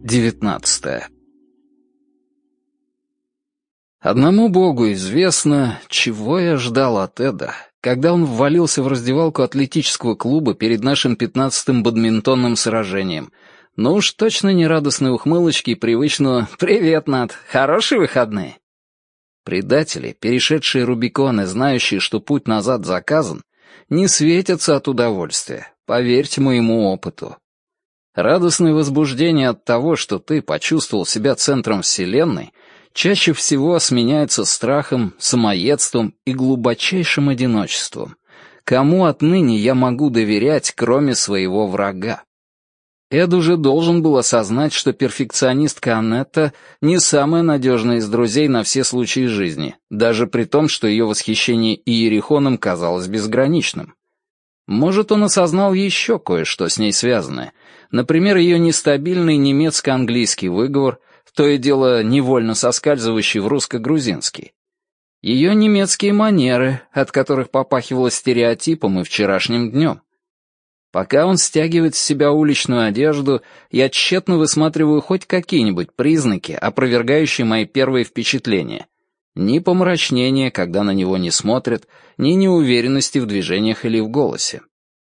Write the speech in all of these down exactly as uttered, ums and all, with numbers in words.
девятнадцатое. Одному Богу известно, чего я ждал от Эда, когда он ввалился в раздевалку атлетического клуба перед нашим пятнадцатым бадминтонным сражением. Ну уж точно не радостной ухмылочки и привычного «Привет, Нат, хорошие выходные». Предатели, перешедшие Рубикон и знающие, что путь назад заказан, не светятся от удовольствия, поверьте моему опыту. Радостное возбуждение от того, что ты почувствовал себя центром Вселенной, чаще всего сменяется страхом, самоедством и глубочайшим одиночеством. Кому отныне я могу доверять, кроме своего врага? Эд уже должен был осознать, что перфекционистка Аннетта не самая надежная из друзей на все случаи жизни, даже при том, что ее восхищение Иерихоном казалось безграничным. Может, он осознал еще кое-что с ней связанное, например, ее нестабильный немецко-английский выговор, то и дело невольно соскальзывающий в русско-грузинский. Ее немецкие манеры, от которых попахивало стереотипом и вчерашним днем. Пока он стягивает с себя уличную одежду, я тщетно высматриваю хоть какие-нибудь признаки, опровергающие мои первые впечатления. Ни помрачнения, когда на него не смотрят, ни неуверенности в движениях или в голосе.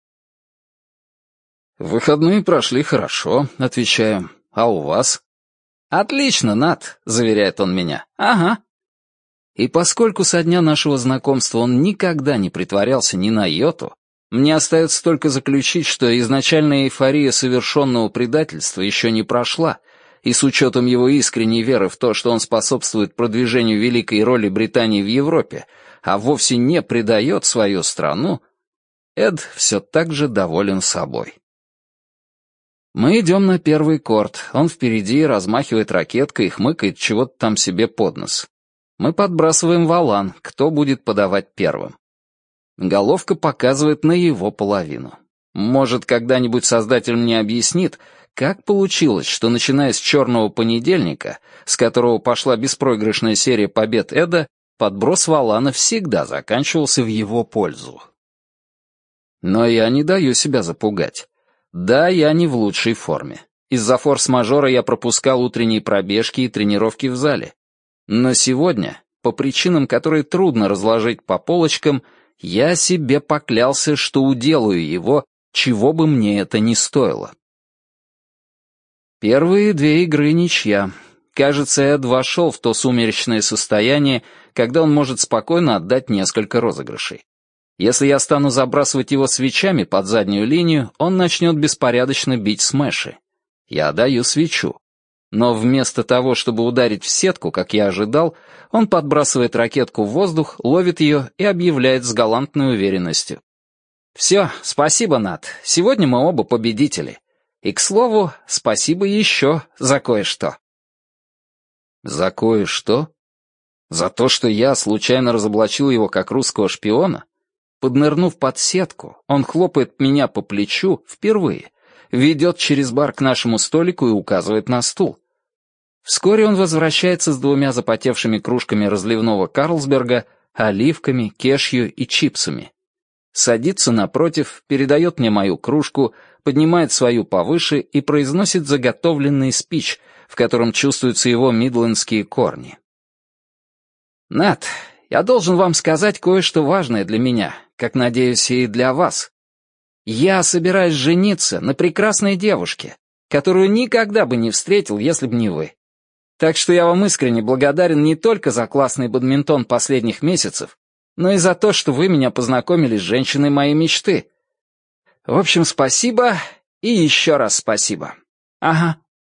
«Выходные прошли хорошо», — отвечаю. «А у вас?» «Отлично, Нат», — заверяет он меня. «Ага». И поскольку со дня нашего знакомства он никогда не притворялся ни на йоту, мне остается только заключить, что изначальная эйфория совершенного предательства еще не прошла, и с учетом его искренней веры в то, что он способствует продвижению великой роли Британии в Европе, а вовсе не предает свою страну, Эд все так же доволен собой. Мы идем на первый корт, он впереди размахивает ракеткой и хмыкает чего-то там себе под нос. Мы подбрасываем валан, кто будет подавать первым. Головка показывает на его половину. Может, когда-нибудь создатель мне объяснит, как получилось, что начиная с черного понедельника, с которого пошла беспроигрышная серия побед Эда, подброс валана всегда заканчивался в его пользу. Но я не даю себя запугать. Да, я не в лучшей форме. Из-за форс-мажора я пропускал утренние пробежки и тренировки в зале. Но сегодня, по причинам, которые трудно разложить по полочкам, я себе поклялся, что уделаю его, чего бы мне это ни стоило. Первые две игры ничья. Кажется, Эд вошел в то сумеречное состояние, когда он может спокойно отдать несколько розыгрышей. Если я стану забрасывать его свечами под заднюю линию, он начнет беспорядочно бить смеши. Я даю свечу. Но вместо того, чтобы ударить в сетку, как я ожидал, он подбрасывает ракетку в воздух, ловит ее и объявляет с галантной уверенностью. «Все, спасибо, Нат. Сегодня мы оба победители. И, к слову, спасибо еще за кое-что». «За кое-что? За то, что я случайно разоблачил его как русского шпиона? Поднырнув под сетку, он хлопает меня по плечу впервые, ведет через бар к нашему столику и указывает на стул. Вскоре он возвращается с двумя запотевшими кружками разливного Карлсберга, оливками, кешью и чипсами. Садится напротив, передает мне мою кружку, поднимает свою повыше и произносит заготовленный спич, в котором чувствуются его мидлендские корни. «Нат, я должен вам сказать кое-что важное для меня, как, надеюсь, и для вас. Я собираюсь жениться на прекрасной девушке, которую никогда бы не встретил, если бы не вы. Так что я вам искренне благодарен не только за классный бадминтон последних месяцев, но и за то, что вы меня познакомили с женщиной моей мечты. В общем, спасибо и еще раз спасибо. Ага».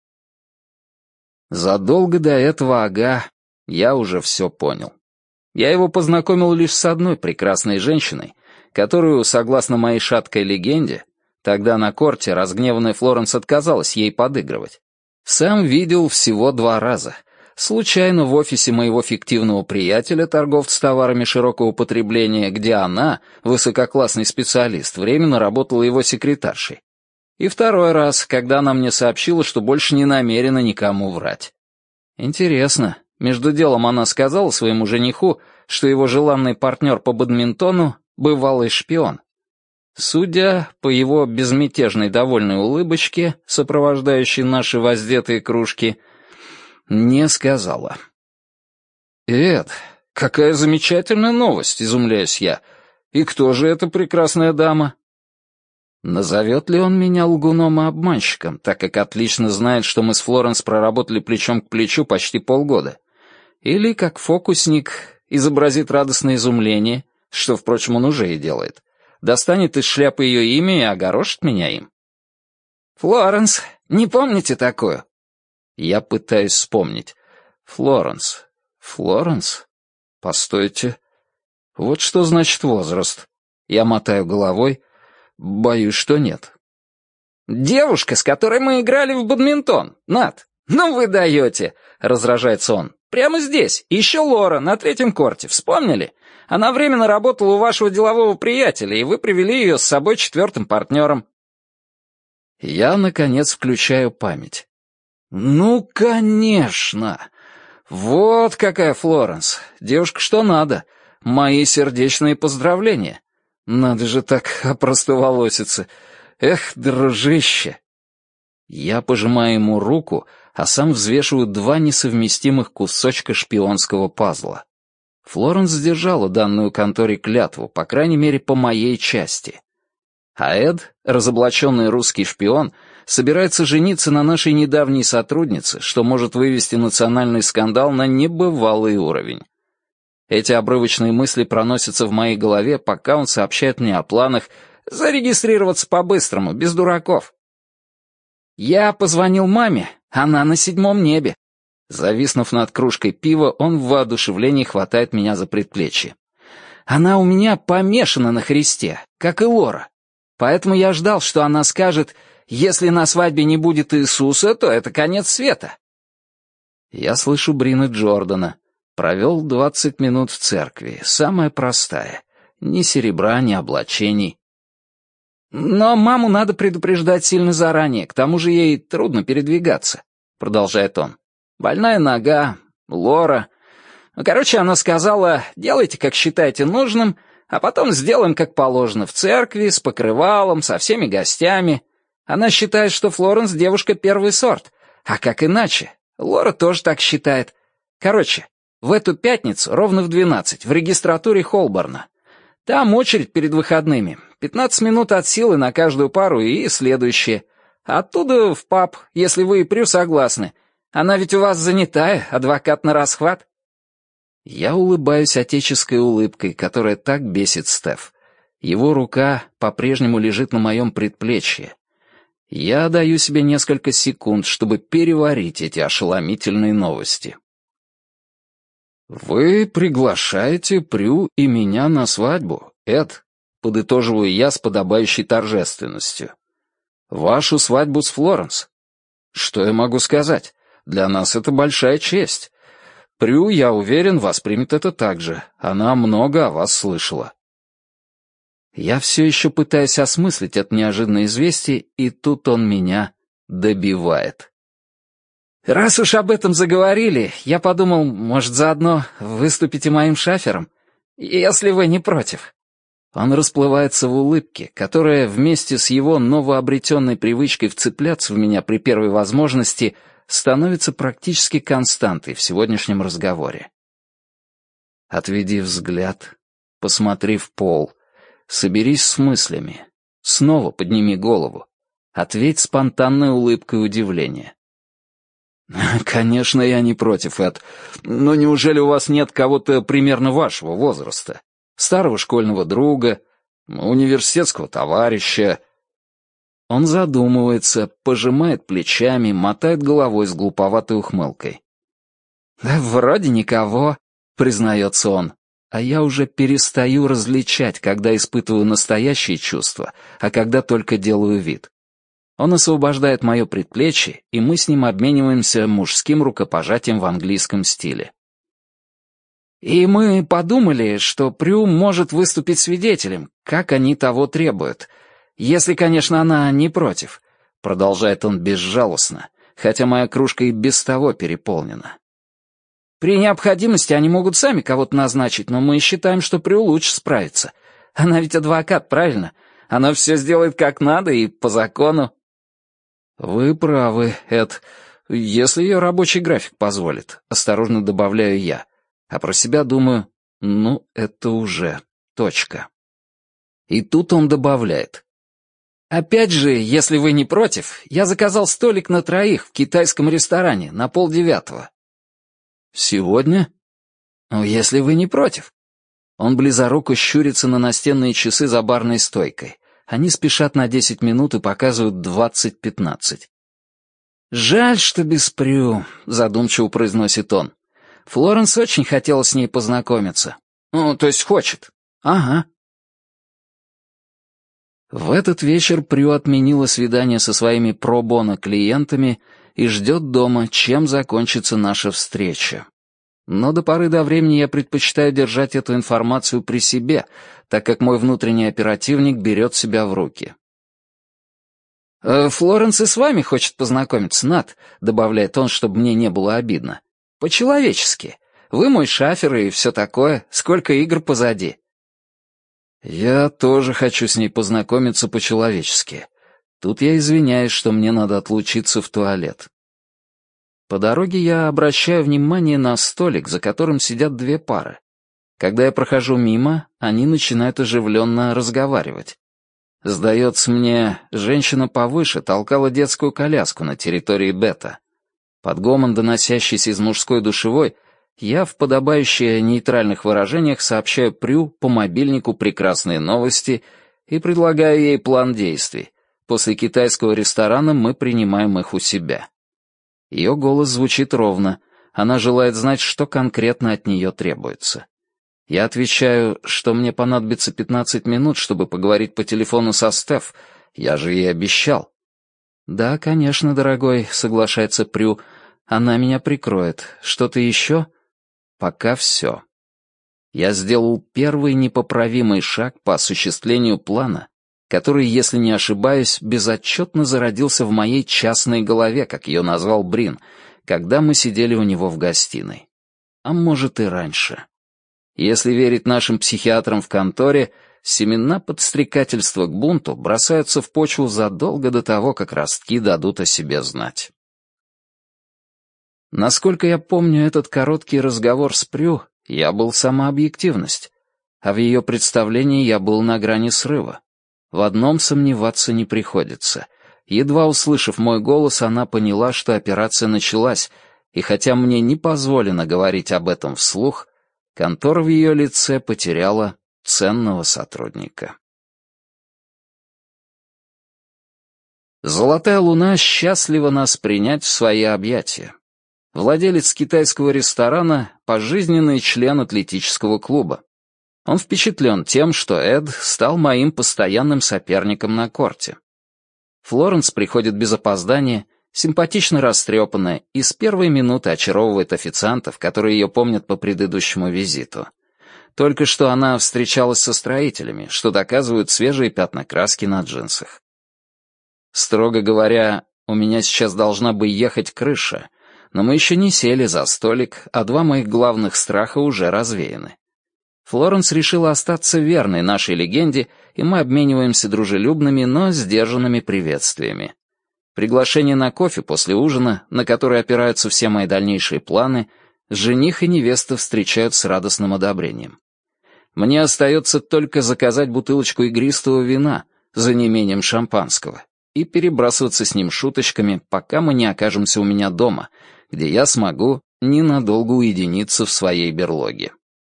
Задолго до этого ага я уже все понял. Я его познакомил лишь с одной прекрасной женщиной, которую, согласно моей шаткой легенде, тогда на корте разгневанная Флоренс отказалась ей подыгрывать, сам видел всего два раза. Случайно в офисе моего фиктивного приятеля, торговца товарами широкого потребления, где она, высококлассный специалист, временно работала его секретаршей. И второй раз, когда она мне сообщила, что больше не намерена никому врать. Интересно, между делом она сказала своему жениху, что его желанный партнер по бадминтону — бывалый шпион. Судя по его безмятежной довольной улыбочке, сопровождающей наши воздетые кружки, не сказала. «Эд, какая замечательная новость!» — изумляюсь я. «И кто же эта прекрасная дама?» Назовет ли он меня лгуном и обманщиком, так как отлично знает, что мы с Флоренс проработали плечом к плечу почти полгода? Или, как фокусник, изобразит радостное изумление, что, впрочем, он уже и делает, достанет из шляпы ее имя и огорошит меня им? «Флоренс, не помните такую?» Я пытаюсь вспомнить. «Флоренс, Флоренс? Постойте. Вот что значит возраст». Я мотаю головой. Боюсь, что нет. «Девушка, с которой мы играли в бадминтон, Нат. Ну вы даете!» — раздражается он. «Прямо здесь. Еще Лора, на третьем корте. Вспомнили? Она временно работала у вашего делового приятеля, и вы привели ее с собой четвертым партнером». Я, наконец, включаю память. «Ну, конечно! Вот какая Флоренс. Девушка что надо. Мои сердечные поздравления. Надо же так опростоволоситься. Эх, дружище!» Я пожимаю ему руку, а сам взвешиваю два несовместимых кусочка шпионского пазла. Флоренс сдержала данную конторе клятву, по крайней мере, по моей части. А Эд, разоблаченный русский шпион, собирается жениться на нашей недавней сотруднице, что может вывести национальный скандал на небывалый уровень. Эти обрывочные мысли проносятся в моей голове, пока он сообщает мне о планах зарегистрироваться по-быстрому, без дураков. Я позвонил маме, она на седьмом небе. Зависнув над кружкой пива, он в воодушевлении хватает меня за предплечье. Она у меня помешана на Христе, как и Лора. Поэтому я ждал, что она скажет, если на свадьбе не будет Иисуса, то это конец света. Я слышу Брина Джордана. Провел двадцать минут в церкви, самая простая. Ни серебра, ни облачений. «Но маму надо предупреждать сильно заранее, к тому же ей трудно передвигаться», — продолжает он. «Больная нога, Лора. Ну, короче, она сказала, делайте, как считаете нужным, а потом сделаем, как положено, в церкви, с покрывалом, со всеми гостями. Она считает, что Флоренс девушка первый сорт, а как иначе? Лора тоже так считает. Короче, в эту пятницу ровно в двенадцать в регистратуре Холборна. Там очередь перед выходными. пятнадцать минут от силы на каждую пару и следующее. Оттуда в паб, если вы и Прю согласны. Она ведь у вас занятая, адвокат на расхват». Я улыбаюсь отеческой улыбкой, которая так бесит Стеф. Его рука по-прежнему лежит на моем предплечье. Я даю себе несколько секунд, чтобы переварить эти ошеломительные новости. «Вы приглашаете Прю и меня на свадьбу, Эд», — подытоживаю я с подобающей торжественностью. «Вашу свадьбу с Флоренс. Что я могу сказать? Для нас это большая честь. Прю, я уверен, воспримет это так же. Она много о вас слышала». Я все еще пытаюсь осмыслить это неожиданное известие, и тут он меня добивает. «Раз уж об этом заговорили, я подумал, может, заодно выступите моим шафером, если вы не против». Он расплывается в улыбке, которая вместе с его новообретенной привычкой вцепляться в меня при первой возможности становится практически константой в сегодняшнем разговоре. Отведи взгляд, посмотри в пол, соберись с мыслями, снова подними голову, ответь спонтанной улыбкой удивления. «Конечно, я не против, Эд, но неужели у вас нет кого-то примерно вашего возраста? Старого школьного друга, университетского товарища?» Он задумывается, пожимает плечами, мотает головой с глуповатой ухмылкой. «Да вроде никого», — признается он, а я уже перестаю различать, когда испытываю настоящие чувства, а когда только делаю вид. Он освобождает мое предплечье, и мы с ним обмениваемся мужским рукопожатием в английском стиле. «И мы подумали, что Прю может выступить свидетелем, как они того требуют. Если, конечно, она не против», — продолжает он безжалостно, хотя моя кружка и без того переполнена. «При необходимости они могут сами кого-то назначить, но мы считаем, что Прю лучше справится. Она ведь адвокат, правильно? Она все сделает как надо и по закону». «Вы правы, Эд. Если ее рабочий график позволит», — осторожно добавляю я. А про себя думаю, ну, это уже точка. И тут он добавляет. «Опять же, если вы не против, я заказал столик на троих в китайском ресторане на полдевятого». «Сегодня?» «Ну, если вы не против». Он близоруко щурится на настенные часы за барной стойкой. Они спешат на десять минут и показывают двадцать пятнадцать. «Жаль, что без Прю», — задумчиво произносит он. «Флоренс очень хотела с ней познакомиться. Ну, то есть хочет. Ага». В этот вечер Прю отменила свидание со своими про-боно клиентами и ждет дома, чем закончится наша встреча. Но до поры до времени я предпочитаю держать эту информацию при себе, так как мой внутренний оперативник берет себя в руки. «Э, «Флоренс и с вами хочет познакомиться, Нат», — добавляет он, чтобы мне не было обидно. «По-человечески. Вы мой шафер и все такое. Сколько игр позади». Я тоже хочу с ней познакомиться по-человечески. Тут я извиняюсь, что мне надо отлучиться в туалет. По дороге я обращаю внимание на столик, за которым сидят две пары. Когда я прохожу мимо, они начинают оживленно разговаривать. Сдается мне, женщина повыше толкала детскую коляску на территории Бета. Под гомон, доносящийся из мужской душевой, я в подобающих нейтральных выражениях сообщаю Прю по мобильнику прекрасные новости и предлагаю ей план действий. После китайского ресторана мы принимаем их у себя. Ее голос звучит ровно. Она желает знать, что конкретно от нее требуется. Я отвечаю, что мне понадобится пятнадцать минут, чтобы поговорить по телефону со Стеф. Я же ей обещал. «Да, конечно, дорогой», — соглашается Прю. «Она меня прикроет. Что-то еще?» «Пока все». Я сделал первый непоправимый шаг по осуществлению плана, который, если не ошибаюсь, безотчетно зародился в моей частной голове, как ее назвал Брин, когда мы сидели у него в гостиной. А может и раньше. Если верить нашим психиатрам в конторе, семена подстрекательства к бунту бросаются в почву задолго до того, как ростки дадут о себе знать. Насколько я помню этот короткий разговор с Прю, я был сама объективность, а в ее представлении я был на грани срыва. В одном сомневаться не приходится. Едва услышав мой голос, она поняла, что операция началась, и хотя мне не позволено говорить об этом вслух, контора в ее лице потеряла ценного сотрудника. Золотая луна счастлива нас принять в свои объятия. Владелец китайского ресторана — пожизненный член атлетического клуба. Он впечатлен тем, что Эд стал моим постоянным соперником на корте. Флоренс приходит без опоздания, симпатично растрепанная, и с первой минуты очаровывает официантов, которые ее помнят по предыдущему визиту. Только что она встречалась со строителями, что доказывают свежие пятна краски на джинсах. Строго говоря, у меня сейчас должна бы ехать крыша, но мы еще не сели за столик, а два моих главных страха уже развеяны. Флоренс решила остаться верной нашей легенде, и мы обмениваемся дружелюбными, но сдержанными приветствиями. Приглашение на кофе после ужина, на которое опираются все мои дальнейшие планы, жених и невеста встречают с радостным одобрением. Мне остается только заказать бутылочку игристого вина за неимением шампанского и перебрасываться с ним шуточками, пока мы не окажемся у меня дома, где я смогу ненадолго уединиться в своей берлоге.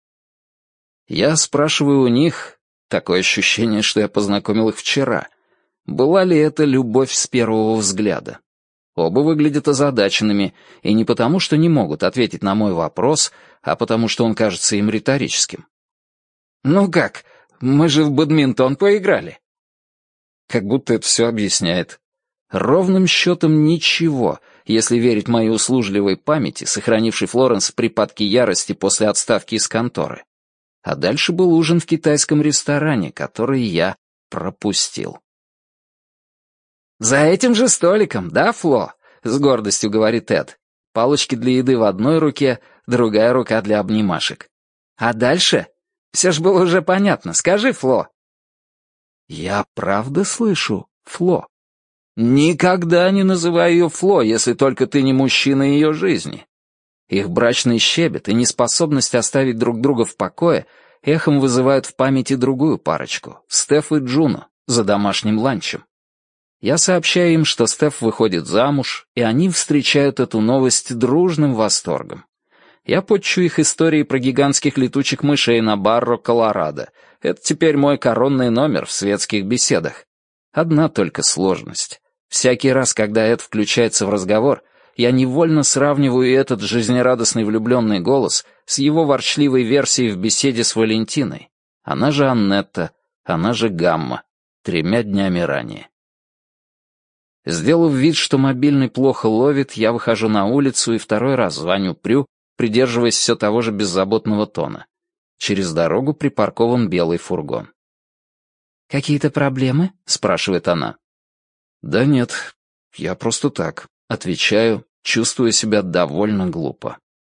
Я спрашиваю у них, такое ощущение, что я познакомил их вчера, была ли это любовь с первого взгляда. Оба выглядят озадаченными, и не потому, что не могут ответить на мой вопрос, а потому, что он кажется им риторическим. «Ну как, мы же в бадминтон поиграли». Как будто это все объясняет. Ровным счетом ничего, если верить моей услужливой памяти, сохранившей Флоренс в припадке ярости после отставки из конторы. А дальше был ужин в китайском ресторане, который я пропустил. «За этим же столиком, да, Фло?» — с гордостью говорит Эд. Палочки для еды в одной руке, другая рука для обнимашек. «А дальше? Все ж было уже понятно. Скажи, Фло». Я правда слышу Фло? Никогда не называй ее Фло, если только ты не мужчина ее жизни. Их брачный щебет и неспособность оставить друг друга в покое эхом вызывают в памяти другую парочку — Стеф и Джуно, за домашним ланчем. Я сообщаю им, что Стеф выходит замуж, и они встречают эту новость дружным восторгом. Я подчу их историей про гигантских летучих мышей на Барро, Колорадо. Это теперь мой коронный номер в светских беседах. Одна только сложность. Всякий раз, когда Эд включается в разговор, я невольно сравниваю этот жизнерадостный влюбленный голос с его ворчливой версией в беседе с Валентиной. Она же Аннетта, она же Гамма, тремя днями ранее. Сделав вид, что мобильный плохо ловит, я выхожу на улицу и второй раз звоню Прю, придерживаясь все того же беззаботного тона. Через дорогу припаркован белый фургон. «Какие-то проблемы?» — спрашивает она. «Да нет, я просто так», — отвечаю, чувствуя себя довольно глупо.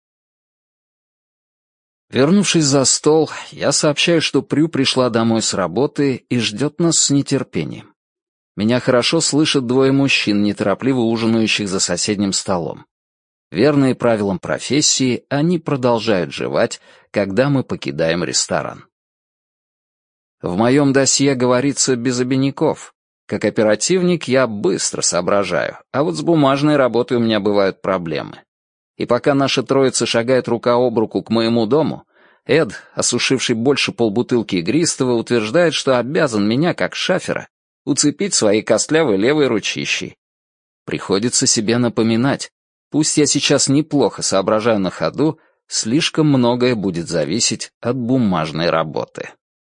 Вернувшись за стол, я сообщаю, что Прю пришла домой с работы и ждет нас с нетерпением. Меня хорошо слышат двое мужчин, неторопливо ужинающих за соседним столом. Верные правилам профессии, они продолжают жевать, когда мы покидаем ресторан. В моем досье говорится без обиняков. Как оперативник я быстро соображаю, а вот с бумажной работой у меня бывают проблемы. И пока наша троица шагает рука об руку к моему дому, Эд, осушивший больше полбутылки игристого, утверждает, что обязан меня, как шафера, уцепить своей костлявой левой ручищей. Приходится себе напоминать, пусть я сейчас неплохо соображаю на ходу, слишком многое будет зависеть от бумажной работы.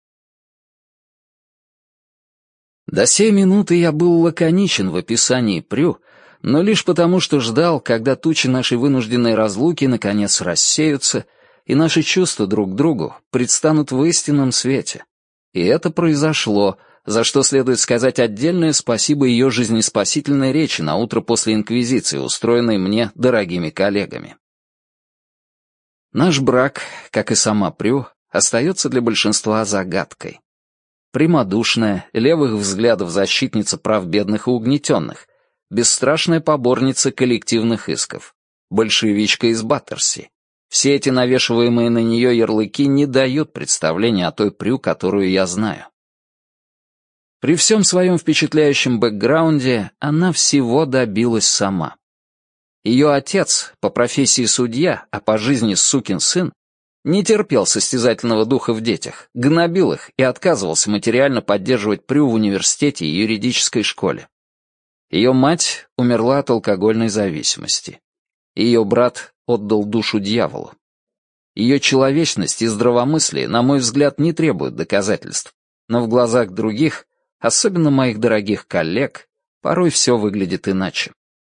До сей минуты я был лаконичен в описании Прю, но лишь потому, что ждал, когда тучи нашей вынужденной разлуки наконец рассеются, и наши чувства друг к другу предстанут в истинном свете. И это произошло, за что следует сказать отдельное спасибо ее жизнеспасительной речи на утро после инквизиции, устроенной мне дорогими коллегами. Наш брак, как и сама Прю, остается для большинства загадкой. Прямодушная, левых взглядов защитница прав бедных и угнетенных, бесстрашная поборница коллективных исков, большевичка из Баттерси. Все эти навешиваемые на нее ярлыки не дают представления о той Прю, которую я знаю. При всем своем впечатляющем бэкграунде она всего добилась сама. Ее отец, по профессии судья, а по жизни сукин сын, не терпел состязательного духа в детях, гнобил их и отказывался материально поддерживать Прю в университете и юридической школе. Ее мать умерла от алкогольной зависимости. Ее брат отдал душу дьяволу. Ее человечность и здравомыслие, на мой взгляд, не требуют доказательств, но в глазах других, особенно моих дорогих коллег, порой все выглядит иначе.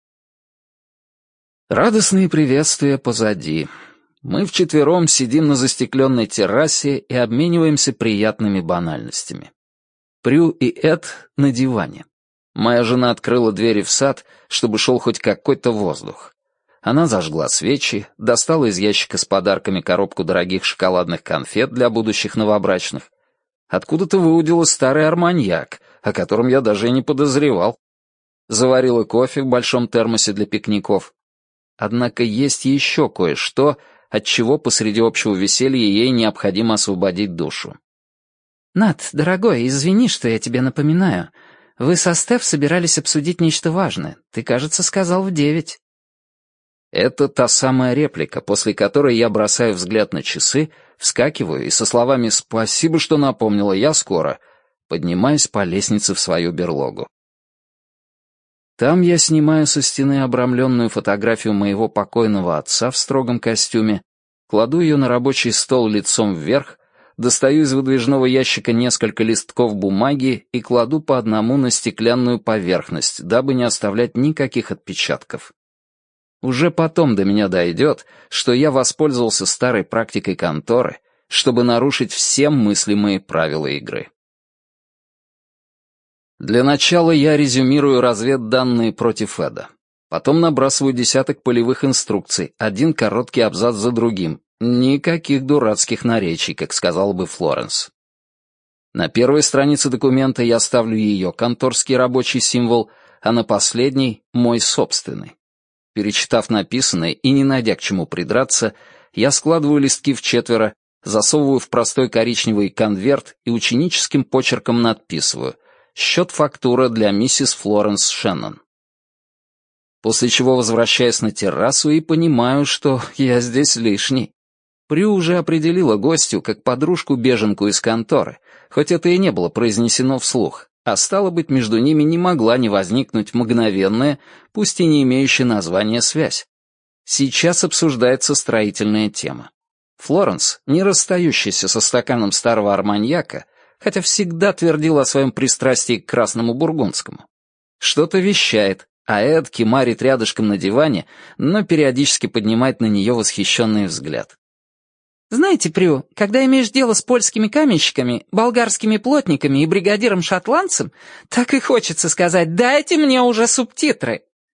Радостные приветствия позади. Мы вчетвером сидим на застекленной террасе и обмениваемся приятными банальностями. Прю и Эд на диване. Моя жена открыла двери в сад, чтобы шел хоть какой-то воздух. Она зажгла свечи, достала из ящика с подарками коробку дорогих шоколадных конфет для будущих новобрачных. Откуда-то выудила старый арманьяк, о котором я даже и не подозревал. Заварила кофе в большом термосе для пикников. Однако есть еще кое-что, от чего посреди общего веселья ей необходимо освободить душу. «Нат, дорогой, извини, что я тебе напоминаю. Вы со Стеф собирались обсудить нечто важное. Ты, кажется, сказал в девять». Это та самая реплика, после которой я бросаю взгляд на часы, вскакиваю и со словами «Спасибо, что напомнила, я скоро», поднимаюсь по лестнице в свою берлогу. Там я снимаю со стены обрамленную фотографию моего покойного отца в строгом костюме, кладу ее на рабочий стол лицом вверх, достаю из выдвижного ящика несколько листков бумаги и кладу по одному на стеклянную поверхность, дабы не оставлять никаких отпечатков. Уже потом до меня дойдет, что я воспользовался старой практикой конторы, чтобы нарушить все мыслимые правила игры. Для начала я резюмирую разведданные против Эда. Потом набрасываю десяток полевых инструкций, один короткий абзац за другим. Никаких дурацких наречий, как сказал бы Флоренс. На первой странице документа я ставлю ее конторский рабочий символ, а на последней — мой собственный. Перечитав написанное и не найдя к чему придраться, я складываю листки в четверо, засовываю в простой коричневый конверт и ученическим почерком надписываю «Счет-фактура для миссис Флоренс Шеннон». После чего возвращаюсь на террасу и понимаю, что я здесь лишний. Прю уже определила гостью как подружку-беженку из конторы, хоть это и не было произнесено вслух, а стало быть, между ними не могла не возникнуть мгновенная, пусть и не имеющая названия, связь. Сейчас обсуждается строительная тема. Флоренс, не расстающаяся со стаканом старого арманьяка, хотя всегда твердила о своем пристрастии к красному бургундскому, что-то вещает, а Эд кимарит рядышком на диване, но периодически поднимает на нее восхищенный взгляд. Знаете, Прю, когда имеешь дело с польскими каменщиками, болгарскими плотниками и бригадиром-шотландцем, так и хочется сказать: «Дайте мне уже субтитры».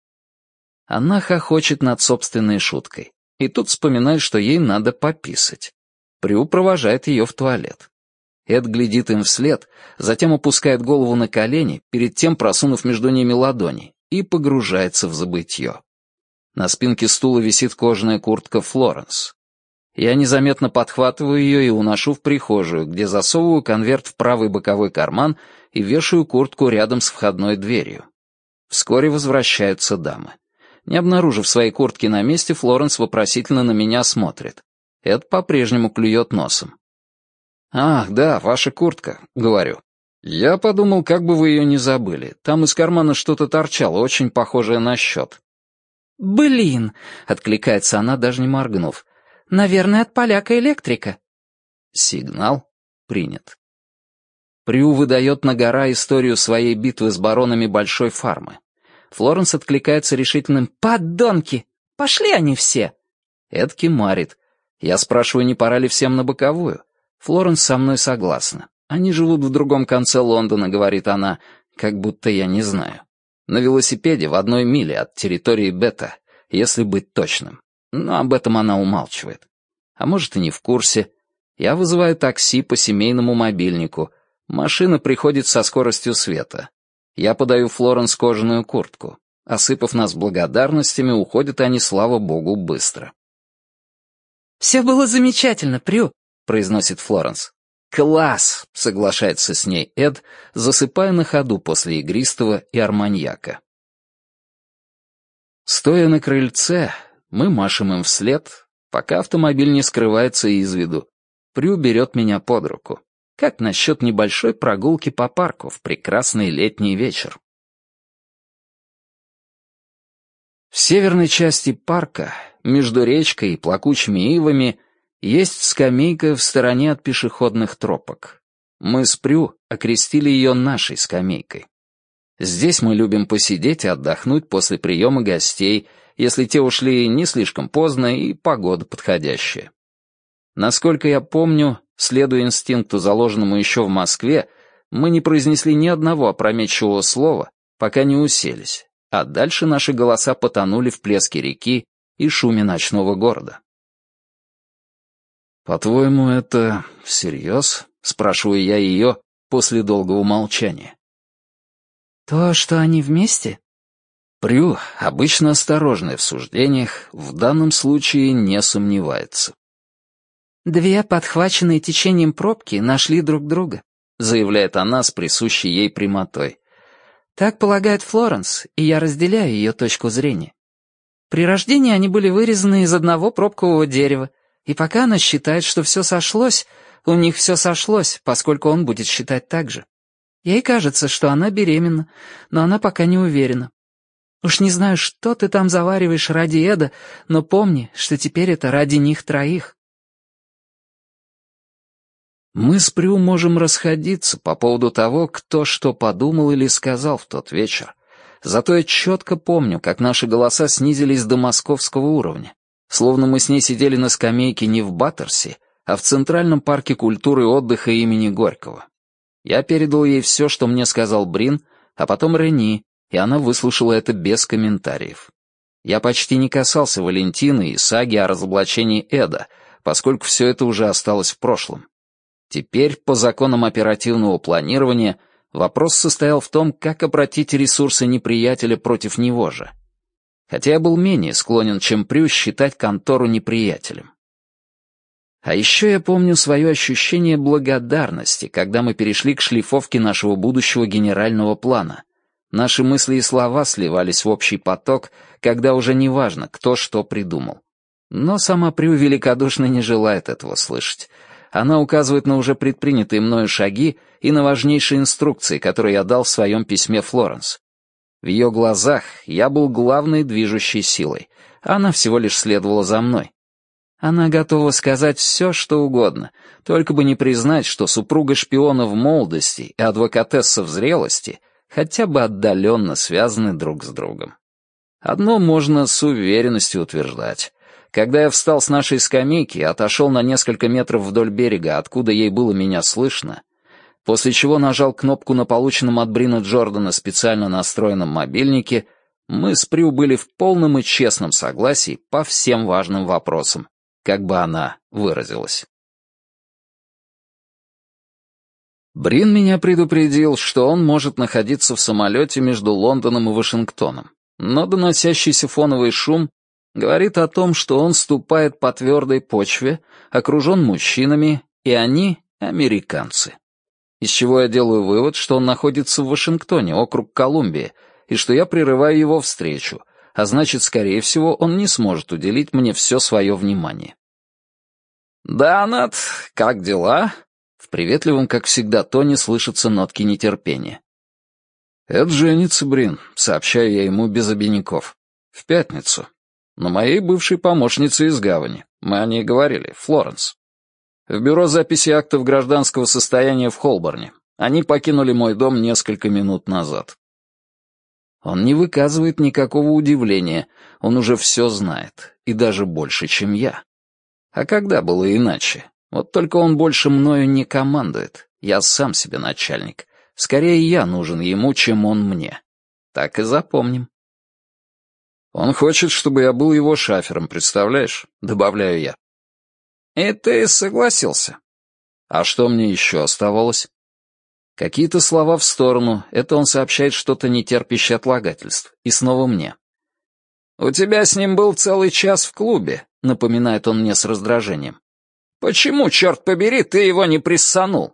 Она хохочет над собственной шуткой. И тут вспоминает, что ей надо пописать. Прю провожает ее в туалет. Эд глядит им вслед, затем опускает голову на колени, перед тем просунув между ними ладони, и погружается в забытье. На спинке стула висит кожаная куртка Флоренс. Я незаметно подхватываю ее и уношу в прихожую, где засовываю конверт в правый боковой карман и вешаю куртку рядом с входной дверью. Вскоре возвращаются дамы. Не обнаружив своей куртки на месте, Флоренс вопросительно на меня смотрит. Эд по-прежнему клюет носом. «Ах, да, ваша куртка», — говорю. «Я подумал, как бы вы ее не забыли. Там из кармана что-то торчало, очень похожее на счет». «Блин!» — откликается она, даже не моргнув. «Наверное, от поляка-электрика». Сигнал принят. Прю выдает на гора историю своей битвы с баронами большой фармы. Флоренс откликается решительным «Подонки! Пошли они все!» Эд кимарит. Я спрашиваю, не пора ли всем на боковую. Флоренс со мной согласна. «Они живут в другом конце Лондона», — говорит она, как будто я не знаю. На велосипеде в одной миле от территории Бета, если быть точным. Но об этом она умалчивает. А может, и не в курсе. Я вызываю такси по семейному мобильнику. Машина приходит со скоростью света. Я подаю Флоренс кожаную куртку. Осыпав нас благодарностями, уходят они, слава богу, быстро. «Все было замечательно, Прю», — произносит Флоренс. «Класс!» — соглашается с ней Эд, засыпая на ходу после игристого и арманьяка. Стоя на крыльце, мы машем им вслед, пока автомобиль не скрывается из виду. Прю берет меня под руку. Как насчет небольшой прогулки по парку в прекрасный летний вечер? В северной части парка, между речкой и плакучими ивами, есть скамейка в стороне от пешеходных тропок. Мы с Прю окрестили ее нашей скамейкой. Здесь мы любим посидеть и отдохнуть после приема гостей, если те ушли не слишком поздно и погода подходящая. Насколько я помню, следуя инстинкту, заложенному еще в Москве, мы не произнесли ни одного опрометчивого слова, пока не уселись, а дальше наши голоса потонули в плеске реки и шуме ночного города. «По-твоему, это всерьез?» — спрашиваю я ее после долгого молчания. «То, что они вместе?» Прю, обычно осторожная в суждениях, в данном случае не сомневается. «Две подхваченные течением пробки нашли друг друга», — заявляет она с присущей ей прямотой. «Так полагает Флоренс, и я разделяю ее точку зрения. При рождении они были вырезаны из одного пробкового дерева, и пока она считает, что все сошлось, у них все сошлось, поскольку он будет считать так же. Ей кажется, что она беременна, но она пока не уверена. Уж не знаю, что ты там завариваешь ради Эда, но помни, что теперь это ради них троих». Мы с Прю можем расходиться по поводу того, кто что подумал или сказал в тот вечер. Зато я четко помню, как наши голоса снизились до московского уровня, словно мы с ней сидели на скамейке не в Баттерсе, а в Центральном парке культуры и отдыха имени Горького. Я передал ей все, что мне сказал Брин, а потом Рени, и она выслушала это без комментариев. Я почти не касался Валентины и саги о разоблачении Эда, поскольку все это уже осталось в прошлом. Теперь, по законам оперативного планирования, вопрос состоял в том, как обратить ресурсы неприятеля против него же. Хотя я был менее склонен, чем Прю, считать контору неприятелем. А еще я помню свое ощущение благодарности, когда мы перешли к шлифовке нашего будущего генерального плана. Наши мысли и слова сливались в общий поток, когда уже не важно, кто что придумал. Но сама Прю великодушно не желает этого слышать. Она указывает на уже предпринятые мною шаги и на важнейшие инструкции, которые я дал в своем письме Флоренс. В ее глазах я был главной движущей силой, а она всего лишь следовала за мной. Она готова сказать все, что угодно, только бы не признать, что супруга шпиона в молодости и адвокатесса в зрелости хотя бы отдаленно связаны друг с другом. Одно можно с уверенностью утверждать. Когда я встал с нашей скамейки и отошел на несколько метров вдоль берега, откуда ей было меня слышно, после чего нажал кнопку на полученном от Брина Джордана специально настроенном мобильнике, мы с Прю были в полном и честном согласии по всем важным вопросам, как бы она выразилась. Брин меня предупредил, что он может находиться в самолете между Лондоном и Вашингтоном, но доносящийся фоновый шум говорит о том, что он ступает по твердой почве, окружен мужчинами, и они — американцы. Из чего я делаю вывод, что он находится в Вашингтоне, округ Колумбия, и что я прерываю его встречу, а значит, скорее всего, он не сможет уделить мне все свое внимание. «Да, Нат, как дела?» В приветливом, как всегда, тоне слышатся нотки нетерпения. «Это женится, Брин», — сообщаю я ему без обиняков. «В пятницу. На моей бывшей помощнице из гавани. Мы о ней говорили, Флоренс. В бюро записи актов гражданского состояния в Холборне. Они покинули мой дом несколько минут назад». Он не выказывает никакого удивления, он уже все знает, и даже больше, чем я. А когда было иначе? Вот только он больше мною не командует, я сам себе начальник. Скорее я нужен ему, чем он мне. Так и запомним. Он хочет, чтобы я был его шафером, представляешь? Добавляю я. И ты согласился? А что мне еще оставалось? Какие-то слова в сторону, это он сообщает что-то нетерпящее отлагательств. И снова мне. «У тебя с ним был целый час в клубе», — напоминает он мне с раздражением. «Почему, черт побери, ты его не приссанул?»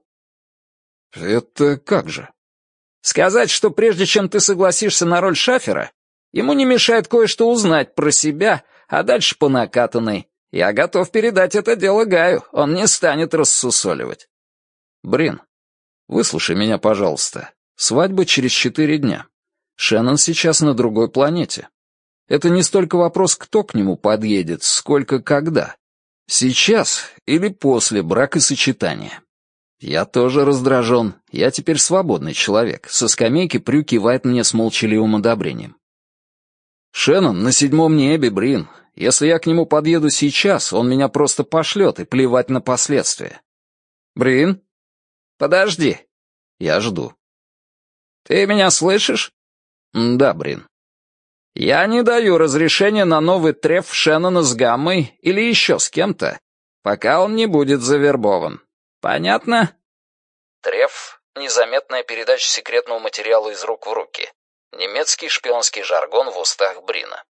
«Это как же?» «Сказать, что прежде чем ты согласишься на роль шафера, ему не мешает кое-что узнать про себя, а дальше по накатанной. Я готов передать это дело Гаю, он не станет рассусоливать». «Брин, выслушай меня, пожалуйста. Свадьба через четыре дня. Шеннон сейчас на другой планете. Это не столько вопрос, кто к нему подъедет, сколько когда. Сейчас или после бракосочетания. Я тоже раздражен. Я теперь свободный человек. Со скамейки Прю кивает мне с молчаливым одобрением. Шеннон на седьмом небе, Брин. Если я к нему подъеду сейчас, он меня просто пошлет, и плевать на последствия. Брин? Подожди. Я жду. Ты меня слышишь? Да, Брин. Я не даю разрешения на новый треф Шеннона с Гаммой или еще с кем-то, пока он не будет завербован. Понятно? Треф — незаметная передача секретного материала из рук в руки. Немецкий шпионский жаргон в устах Брина.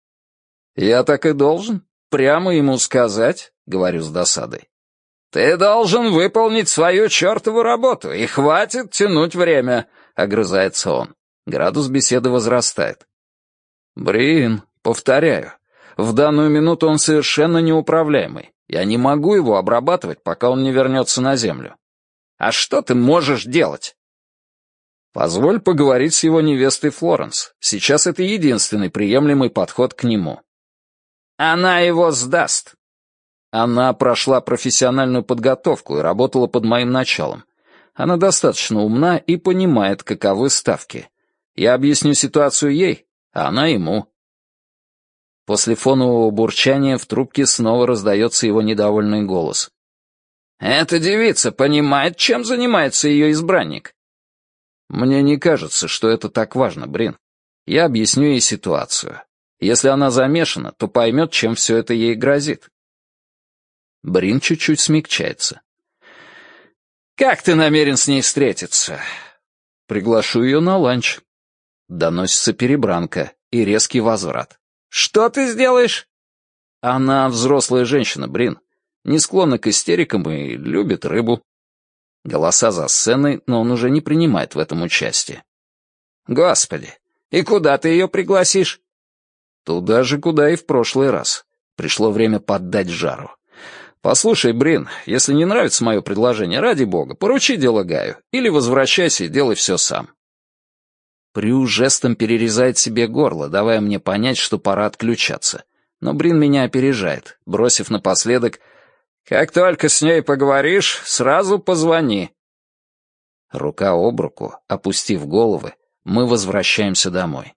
Я так и должен прямо ему сказать, говорю с досадой. Ты должен выполнить свою чертову работу, и хватит тянуть время, огрызается он. Градус беседы возрастает. Брин, повторяю, в данную минуту он совершенно неуправляемый. Я не могу его обрабатывать, пока он не вернется на землю. А что ты можешь делать? Позволь поговорить с его невестой Флоренс. Сейчас это единственный приемлемый подход к нему. Она его сдаст. Она прошла профессиональную подготовку и работала под моим началом. Она достаточно умна и понимает, каковы ставки. Я объясню ситуацию ей, а она ему. После фонового бурчания в трубке снова раздается его недовольный голос. «Эта девица понимает, чем занимается ее избранник». «Мне не кажется, что это так важно, Брин. Я объясню ей ситуацию. Если она замешана, то поймет, чем все это ей грозит». Брин чуть-чуть смягчается. «Как ты намерен с ней встретиться?» «Приглашу ее на ланч». Доносится перебранка и резкий возврат. «Что ты сделаешь?» «Она взрослая женщина, Брин. Не склонна к истерикам и любит рыбу». Голоса за сценой, но он уже не принимает в этом участие. «Господи, и куда ты ее пригласишь?» «Туда же, куда и в прошлый раз. Пришло время поддать жару. Послушай, Брин, если не нравится мое предложение, ради бога, поручи дело Гаю, или возвращайся и делай все сам». Прю жестом перерезает себе горло, давая мне понять, что пора отключаться. Но Брин меня опережает, бросив напоследок: «Как только с ней поговоришь, сразу позвони». Рука об руку, опустив головы, мы возвращаемся домой.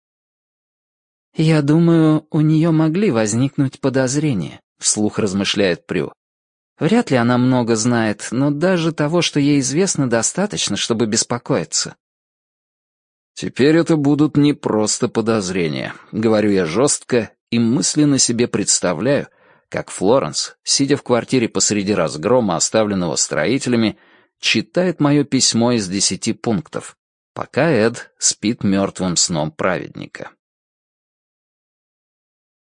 «Я думаю, у нее могли возникнуть подозрения», — вслух размышляет Прю. «Вряд ли она много знает, но даже того, что ей известно, достаточно, чтобы беспокоиться». «Теперь это будут не просто подозрения», — говорю я жестко и мысленно себе представляю, как Флоренс, сидя в квартире посреди разгрома, оставленного строителями, читает мое письмо из десяти пунктов, пока Эд спит мертвым сном праведника.